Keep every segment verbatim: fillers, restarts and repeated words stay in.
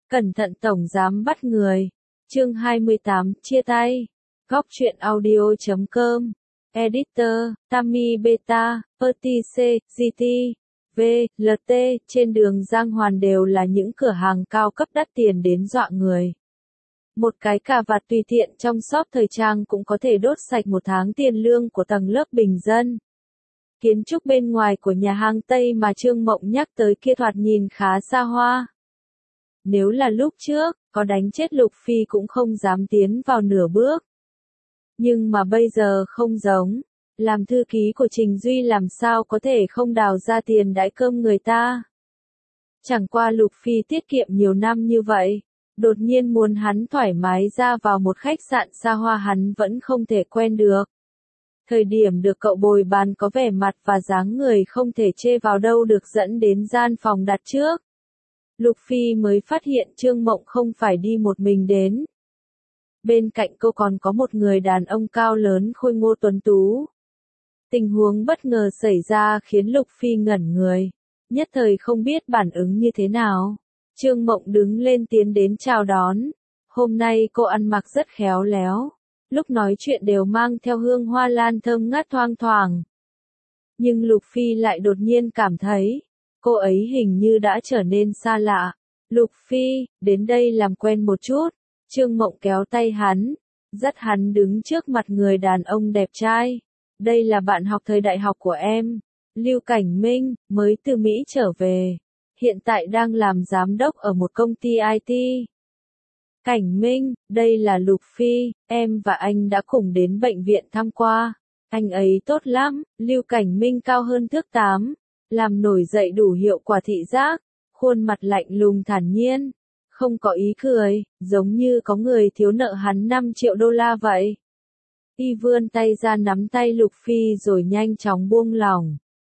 Cẩn thận tổng giám bắt người. Chương hai mươi tám, chia tay. Góc truyện audio chấm com. Editor, Tammy Beta, Perty C, giê tê, V, lờ tê, trên đường Giang Hoàn đều là những cửa hàng cao cấp đắt tiền đến dọa người. Một cái cà vạt tùy tiện trong shop thời trang cũng có thể đốt sạch một tháng tiền lương của tầng lớp bình dân. Kiến trúc bên ngoài của nhà hàng Tây mà Trương Mộng nhắc tới kia thoạt nhìn khá xa hoa. Nếu là lúc trước, có đánh chết Lục Phi cũng không dám tiến vào nửa bước. Nhưng mà bây giờ không giống, làm thư ký của Trình Duy làm sao có thể không đào ra tiền đãi cơm người ta. Chẳng qua Lục Phi tiết kiệm nhiều năm như vậy, đột nhiên muốn hắn thoải mái ra vào một khách sạn xa hoa hắn vẫn không thể quen được. Thời điểm được cậu bồi bàn có vẻ mặt và dáng người không thể chê vào đâu được dẫn đến gian phòng đặt trước. Lục Phi mới phát hiện Trương Mộng không phải đi một mình đến. Bên cạnh cô còn có một người đàn ông cao lớn khôi ngô tuấn tú. Tình huống bất ngờ xảy ra khiến Lục Phi ngẩn người, nhất thời không biết phản ứng như thế nào. Trương Mộng đứng lên tiến đến chào đón. Hôm nay cô ăn mặc rất khéo léo, lúc nói chuyện đều mang theo hương hoa lan thơm ngát thoang thoảng. Nhưng Lục Phi lại đột nhiên cảm thấy, cô ấy hình như đã trở nên xa lạ. Lục Phi, đến đây làm quen một chút. Trương Mộng kéo tay hắn, dắt hắn đứng trước mặt người đàn ông đẹp trai. Đây là bạn học thời đại học của em, Lưu Cảnh Minh, mới từ Mỹ trở về. Hiện tại đang làm giám đốc ở một công ty i tê. Cảnh Minh, đây là Lục Phi, em và anh đã cùng đến bệnh viện thăm qua. Anh ấy tốt lắm. Lưu Cảnh Minh cao hơn thước tám, làm nổi dậy đủ hiệu quả thị giác, khuôn mặt lạnh lùng thản nhiên, không có ý cười, giống như có người thiếu nợ hắn năm triệu đô la vậy. Y vươn tay ra nắm tay Lục Phi rồi nhanh chóng buông lỏng.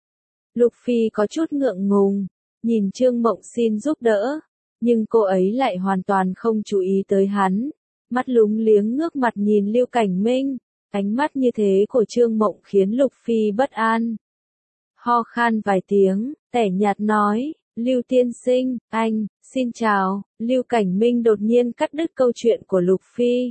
Lục Phi có chút ngượng ngùng, nhìn Trương Mộng xin giúp đỡ, nhưng cô ấy lại hoàn toàn không chú ý tới hắn, mắt lúng liếng ngước mặt nhìn Lưu Cảnh Minh, ánh mắt như thế của Trương Mộng khiến Lục Phi bất an. Ho khan vài tiếng, tẻ nhạt nói, Lưu tiên sinh, anh, xin chào. Lưu Cảnh Minh đột nhiên cắt đứt câu chuyện của Lục Phi.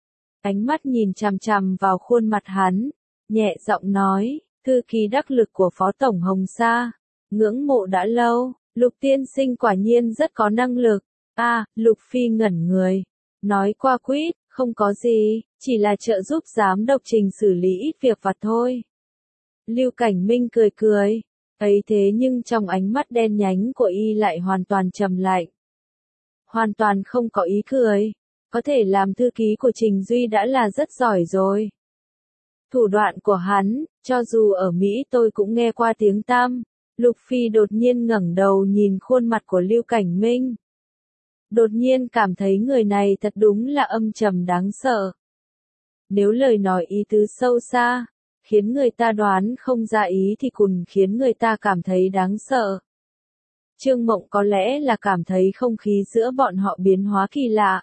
Ánh mắt nhìn chằm chằm vào khuôn mặt hắn, nhẹ giọng nói, thư ký đắc lực của Phó Tổng Hồng Sa, ngưỡng mộ đã lâu, Lục tiên sinh quả nhiên rất có năng lực. A, à, Lục Phi ngẩn người, nói qua quýt, không có gì, chỉ là trợ giúp giám đốc Trình xử lý ít việc vặt thôi. Lưu Cảnh Minh cười cười, ấy thế nhưng trong ánh mắt đen nhánh của y lại hoàn toàn trầm lạnh. Hoàn toàn không có ý cười, có thể làm thư ký của Trình Duy đã là rất giỏi rồi. Thủ đoạn của hắn, cho dù ở Mỹ tôi cũng nghe qua tiếng tăm. Lục Phi đột nhiên ngẩng đầu nhìn khuôn mặt của Lưu Cảnh Minh. Đột nhiên cảm thấy người này thật đúng là âm trầm đáng sợ. Nếu lời nói ý tứ sâu xa, khiến người ta đoán không ra ý thì còn khiến người ta cảm thấy đáng sợ. Trương Mộng có lẽ là cảm thấy không khí giữa bọn họ biến hóa kỳ lạ.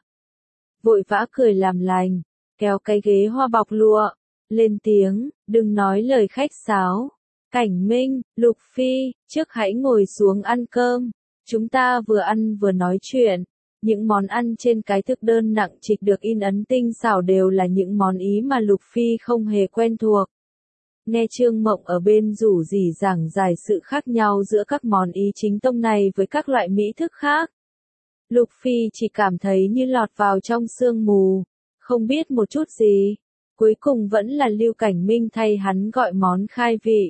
Vội vã cười làm lành, kéo cái ghế hoa bọc lụa, lên tiếng, đừng nói lời khách sáo. Cảnh Minh, Lục Phi, trước hãy ngồi xuống ăn cơm. Chúng ta vừa ăn vừa nói chuyện. Những món ăn trên cái thực đơn nặng trịch được in ấn tinh xảo đều là những món ý mà Lục Phi không hề quen thuộc. Nghe Trương Mộng ở bên rủ rỉ giảng giải sự khác nhau giữa các món ý chính tông này với các loại mỹ thức khác. Lục Phi chỉ cảm thấy như lọt vào trong sương mù, không biết một chút gì. Cuối cùng vẫn là Lưu Cảnh Minh thay hắn gọi món khai vị.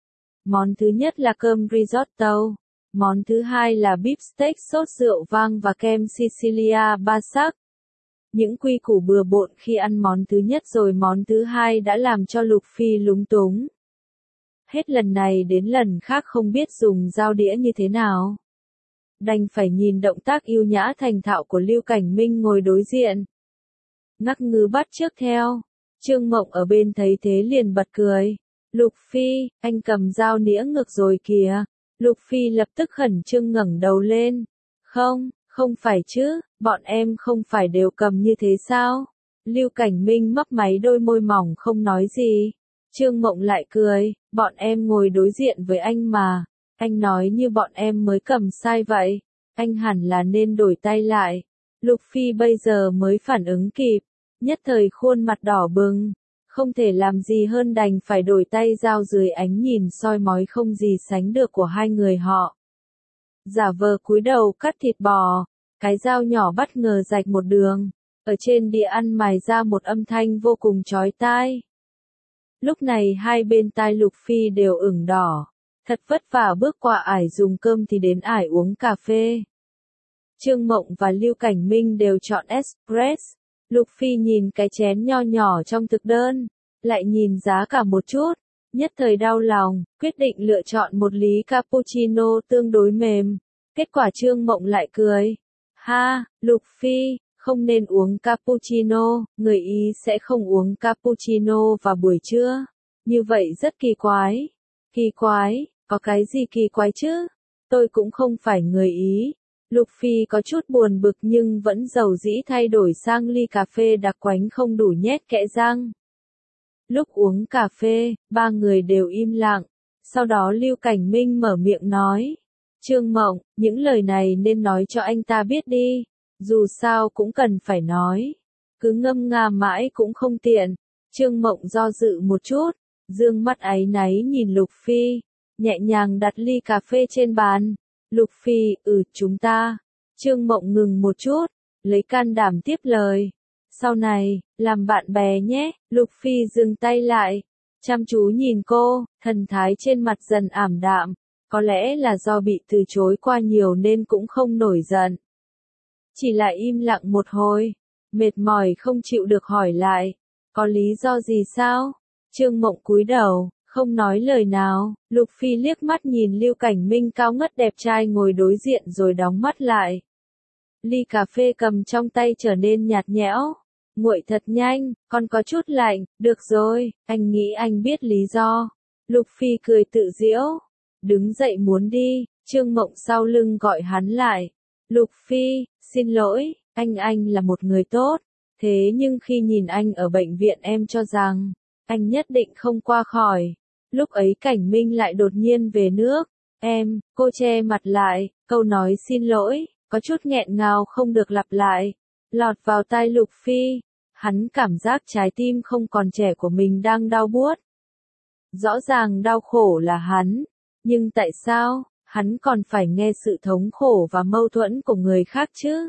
Món thứ nhất là cơm risotto, món thứ hai là beef steak sốt rượu vang và kem Sicilia ba sắc. Những quy củ bừa bộn khi ăn món thứ nhất rồi món thứ hai đã làm cho Lục Phi lúng túng. Hết lần này đến lần khác không biết dùng dao đĩa như thế nào. Đành phải nhìn động tác yêu nhã thành thạo của Lưu Cảnh Minh ngồi đối diện. Ngắc ngứ bắt chước theo, Trương Mộng ở bên thấy thế liền bật cười. Lục Phi, anh cầm dao nĩa ngược rồi kìa. Lục Phi lập tức khẩn trương ngẩng đầu lên. Không, không phải chứ, bọn em không phải đều cầm như thế sao? Lưu Cảnh Minh mấp máy đôi môi mỏng không nói gì. Trương Mộng lại cười, bọn em ngồi đối diện với anh mà. Anh nói như bọn em mới cầm sai vậy. anh hẳn là nên đổi tay lại. Lục Phi bây giờ mới phản ứng kịp, nhất thời khuôn mặt đỏ bừng, không thể làm gì hơn đành phải đổi tay dao dưới ánh nhìn soi mói không gì sánh được của hai người họ. Giả vờ cúi đầu cắt thịt bò, cái dao nhỏ bất ngờ rạch một đường, ở trên đĩa ăn mài ra một âm thanh vô cùng chói tai. Lúc này hai bên tai Lục Phi đều ửng đỏ, thật vất vả bước qua ải dùng cơm thì đến ải uống cà phê. Trương Mộng và Lưu Cảnh Minh đều chọn espresso. Lục Phi nhìn cái chén nho nhỏ trong thực đơn, lại nhìn giá cả một chút, nhất thời đau lòng, quyết định lựa chọn một ly cappuccino tương đối mềm. Kết quả Trương Mộng lại cười. Ha, Lục Phi, không nên uống cappuccino, người Ý sẽ không uống cappuccino vào buổi trưa. Như vậy rất kỳ quái. Kỳ quái, có cái gì kỳ quái chứ? Tôi cũng không phải người Ý. Lục Phi có chút buồn bực nhưng vẫn dầu dĩ thay đổi sang ly cà phê đặc quánh không đủ nhét kẽ răng. Lúc uống cà phê, ba người đều im lặng. Sau đó Lưu Cảnh Minh mở miệng nói. Trương Mộng, những lời này nên nói cho anh ta biết đi. Dù sao cũng cần phải nói. Cứ ngâm nga mãi cũng không tiện. Trương Mộng do dự một chút, dương mắt áy náy nhìn Lục Phi, nhẹ nhàng đặt ly cà phê trên bàn. Lục Phi, ừ, chúng ta. Trương Mộng ngừng một chút, lấy can đảm tiếp lời. Sau này, làm bạn bè nhé. Lục Phi dừng tay lại, chăm chú nhìn cô, thần thái trên mặt dần ảm đạm. Có lẽ là do bị từ chối qua nhiều nên cũng không nổi giận. Chỉ là im lặng một hồi, mệt mỏi không chịu được hỏi lại. Có lý do gì sao? Trương Mộng cúi đầu, không nói lời nào. Lục Phi liếc mắt nhìn Lưu Cảnh Minh cao ngất đẹp trai ngồi đối diện rồi đóng mắt lại. Ly cà phê cầm trong tay trở nên nhạt nhẽo. Nguội thật nhanh, còn có chút lạnh. Được rồi, anh nghĩ anh biết lý do. Lục Phi cười tự giễu, đứng dậy muốn đi. Trương Mộng sau lưng gọi hắn lại. Lục Phi, xin lỗi, anh anh là một người tốt. Thế nhưng khi nhìn anh ở bệnh viện em cho rằng, anh nhất định không qua khỏi. Lúc ấy Cảnh Minh lại đột nhiên về nước. Em, cô che mặt lại, câu nói xin lỗi, có chút nghẹn ngào không được lặp lại. Lọt vào tai Lục Phi, hắn cảm giác trái tim không còn trẻ của mình đang đau buốt. Rõ ràng đau khổ là hắn, nhưng tại sao, hắn còn phải nghe sự thống khổ và mâu thuẫn của người khác chứ?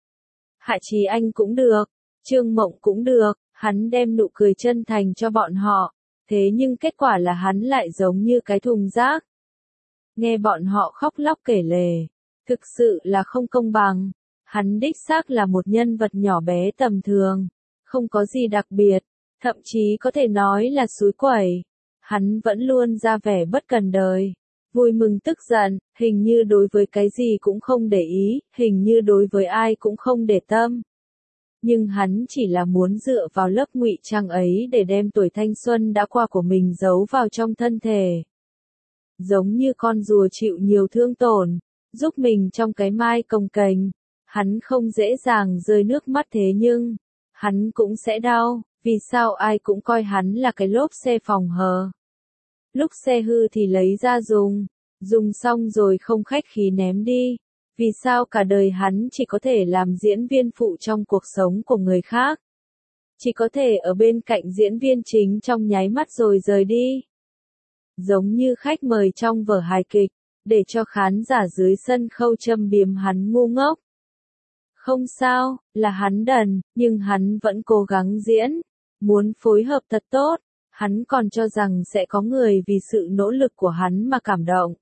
Hạ Chí Anh cũng được, Trương Mộng cũng được, hắn đem nụ cười chân thành cho bọn họ, thế nhưng kết quả là hắn lại giống như cái thùng rác. Nghe bọn họ khóc lóc kể lể, thực sự là không công bằng. Hắn đích xác là một nhân vật nhỏ bé tầm thường, không có gì đặc biệt, thậm chí có thể nói là xúi quẩy. Hắn vẫn luôn ra vẻ bất cần đời, vui mừng tức giận, hình như đối với cái gì cũng không để ý, hình như đối với ai cũng không để tâm. Nhưng hắn chỉ là muốn dựa vào lớp ngụy trang ấy để đem tuổi thanh xuân đã qua của mình giấu vào trong thân thể. Giống như con rùa chịu nhiều thương tổn, giúp mình trong cái mai cồng kềnh. Hắn không dễ dàng rơi nước mắt thế nhưng, hắn cũng sẽ đau, vì sao ai cũng coi hắn là cái lốp xe phòng hờ. Lúc xe hư thì lấy ra dùng, dùng xong rồi không khách khí ném đi. Vì sao cả đời hắn chỉ có thể làm diễn viên phụ trong cuộc sống của người khác? Chỉ có thể ở bên cạnh diễn viên chính trong nháy mắt rồi rời đi. Giống như khách mời trong vở hài kịch, để cho khán giả dưới sân khấu châm biếm hắn ngu ngốc. Không sao, là hắn đần, nhưng hắn vẫn cố gắng diễn, muốn phối hợp thật tốt. Hắn còn cho rằng sẽ có người vì sự nỗ lực của hắn mà cảm động.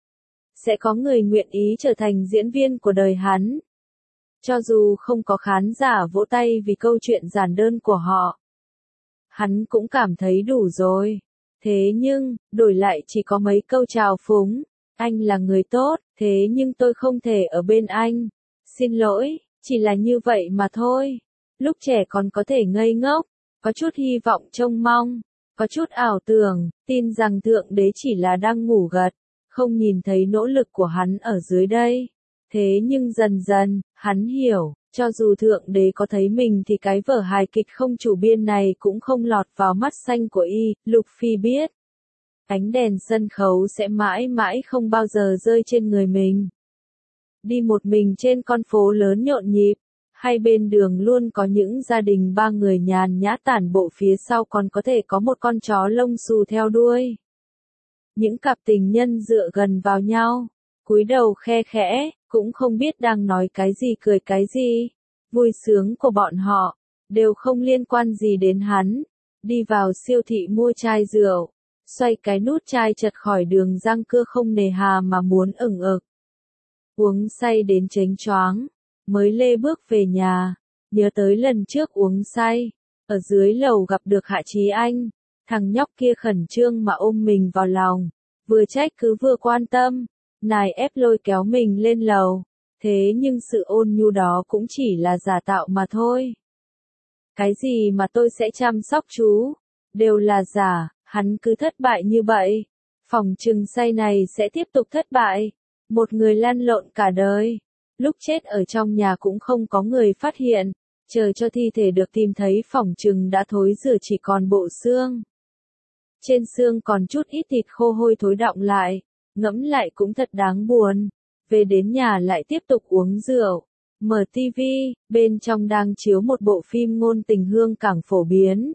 Sẽ có người nguyện ý trở thành diễn viên của đời hắn. Cho dù không có khán giả vỗ tay vì câu chuyện giản đơn của họ, hắn cũng cảm thấy đủ rồi. Thế nhưng, đổi lại chỉ có mấy câu chào phúng. Anh là người tốt, thế nhưng tôi không thể ở bên anh. Xin lỗi, chỉ là như vậy mà thôi. Lúc trẻ còn có thể ngây ngốc, có chút hy vọng trông mong, có chút ảo tưởng, tin rằng Thượng Đế chỉ là đang ngủ gật, không nhìn thấy nỗ lực của hắn ở dưới đây. Thế nhưng dần dần, hắn hiểu, cho dù Thượng Đế có thấy mình thì cái vở hài kịch không chủ biên này cũng không lọt vào mắt xanh của y. Lục Phi biết, ánh đèn sân khấu sẽ mãi mãi không bao giờ rơi trên người mình. đi một mình trên con phố lớn nhộn nhịp, hay bên đường luôn có những gia đình ba người nhàn nhã tản bộ phía sau còn có thể có một con chó lông xù theo đuôi. Những cặp tình nhân dựa gần vào nhau, cúi đầu khe khẽ, cũng không biết đang nói cái gì cười cái gì. Vui sướng của bọn họ, đều không liên quan gì đến hắn. Đi vào siêu thị mua chai rượu, xoay cái nút chai chật khỏi đường răng cưa không nề hà mà muốn ửng ực. Uống say đến chếnh choáng, mới lê bước về nhà, nhớ tới lần trước uống say, ở dưới lầu gặp được Hạ Chí Anh, thằng nhóc kia khẩn trương mà ôm mình vào lòng, vừa trách cứ vừa quan tâm, nài ép lôi kéo mình lên lầu, thế nhưng sự ôn nhu đó cũng chỉ là giả tạo mà thôi. Cái gì mà tôi sẽ chăm sóc chú, đều là giả, hắn cứ thất bại như vậy, phỏng chừng say này sẽ tiếp tục thất bại, một người lăn lộn cả đời. Lúc chết ở trong nhà cũng không có người phát hiện, chờ cho thi thể được tìm thấy phỏng chừng đã thối rữa chỉ còn bộ xương. Trên xương còn chút ít thịt khô hôi thối đọng lại, ngẫm lại cũng thật đáng buồn. Về đến nhà lại tiếp tục uống rượu, mở tivi, bên trong đang chiếu một bộ phim ngôn tình hương cảng phổ biến.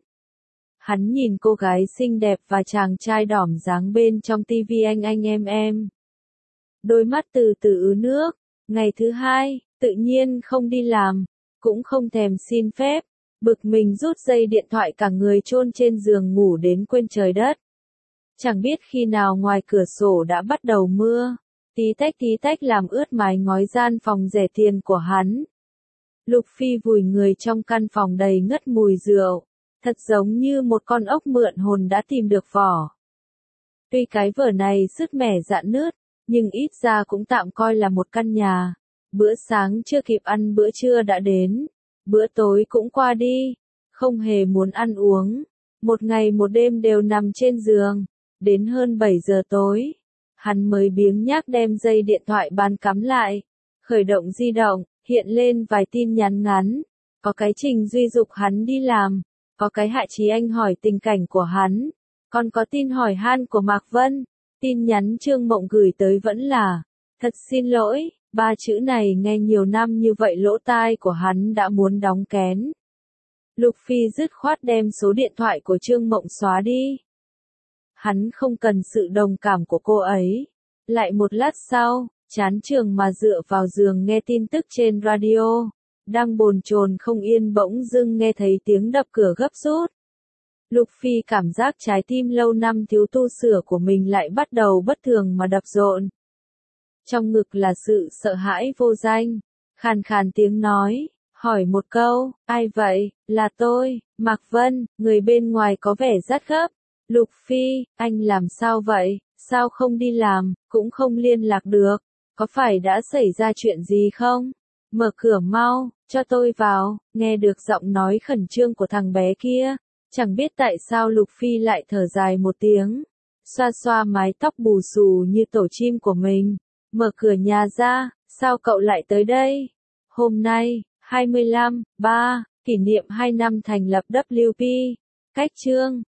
Hắn nhìn cô gái xinh đẹp và chàng trai đỏm dáng bên trong tivi anh anh em em. Đôi mắt từ từ ứ nước. Ngày thứ hai, tự nhiên không đi làm, cũng không thèm xin phép, bực mình rút dây điện thoại cả người chôn trên giường ngủ đến quên trời đất. Chẳng biết khi nào ngoài cửa sổ đã bắt đầu mưa, tí tách tí tách làm ướt mái ngói gian phòng rẻ tiền của hắn. Lục Phi vùi người trong căn phòng đầy ngất mùi rượu, thật giống như một con ốc mượn hồn đã tìm được vỏ. Tuy cái vở này sứt mẻ rạn nứt, nhưng ít ra cũng tạm coi là một căn nhà. Bữa sáng chưa kịp ăn bữa trưa đã đến, bữa tối cũng qua đi, không hề muốn ăn uống. Một ngày một đêm đều nằm trên giường, đến hơn bảy giờ tối, hắn mới biếng nhác đem dây điện thoại bàn cắm lại, khởi động di động, hiện lên vài tin nhắn ngắn, có cái Trình Duy dục hắn đi làm, có cái Hạ Chí Anh hỏi tình cảnh của hắn, còn có tin hỏi han của Mạc Vân. Tin nhắn Trương Mộng gửi tới vẫn là, thật xin lỗi, ba chữ này nghe nhiều năm như vậy lỗ tai của hắn đã muốn đóng kén. Lục Phi dứt khoát đem số điện thoại của Trương Mộng xóa đi. Hắn không cần sự đồng cảm của cô ấy. Lại một lát sau, chán trường mà dựa vào giường nghe tin tức trên radio, đang bồn chồn không yên bỗng dưng nghe thấy tiếng đập cửa gấp rút. Lục Phi cảm giác trái tim lâu năm thiếu tu sửa của mình lại bắt đầu bất thường mà đập rộn. Trong ngực là sự sợ hãi vô danh, khàn khàn tiếng nói, hỏi một câu, ai vậy, là tôi, Mạc Vân, người bên ngoài có vẻ rất gấp. Lục Phi, anh làm sao vậy, sao không đi làm, cũng không liên lạc được, có phải đã xảy ra chuyện gì không? Mở cửa mau, cho tôi vào, nghe được giọng nói khẩn trương của thằng bé kia. Chẳng biết tại sao Lục Phi lại thở dài một tiếng, xoa xoa mái tóc bù xù như tổ chim của mình, mở cửa nhà ra, sao cậu lại tới đây? Hôm nay, hai mươi lăm, ba, kỷ niệm hai năm thành lập W P, cách chương,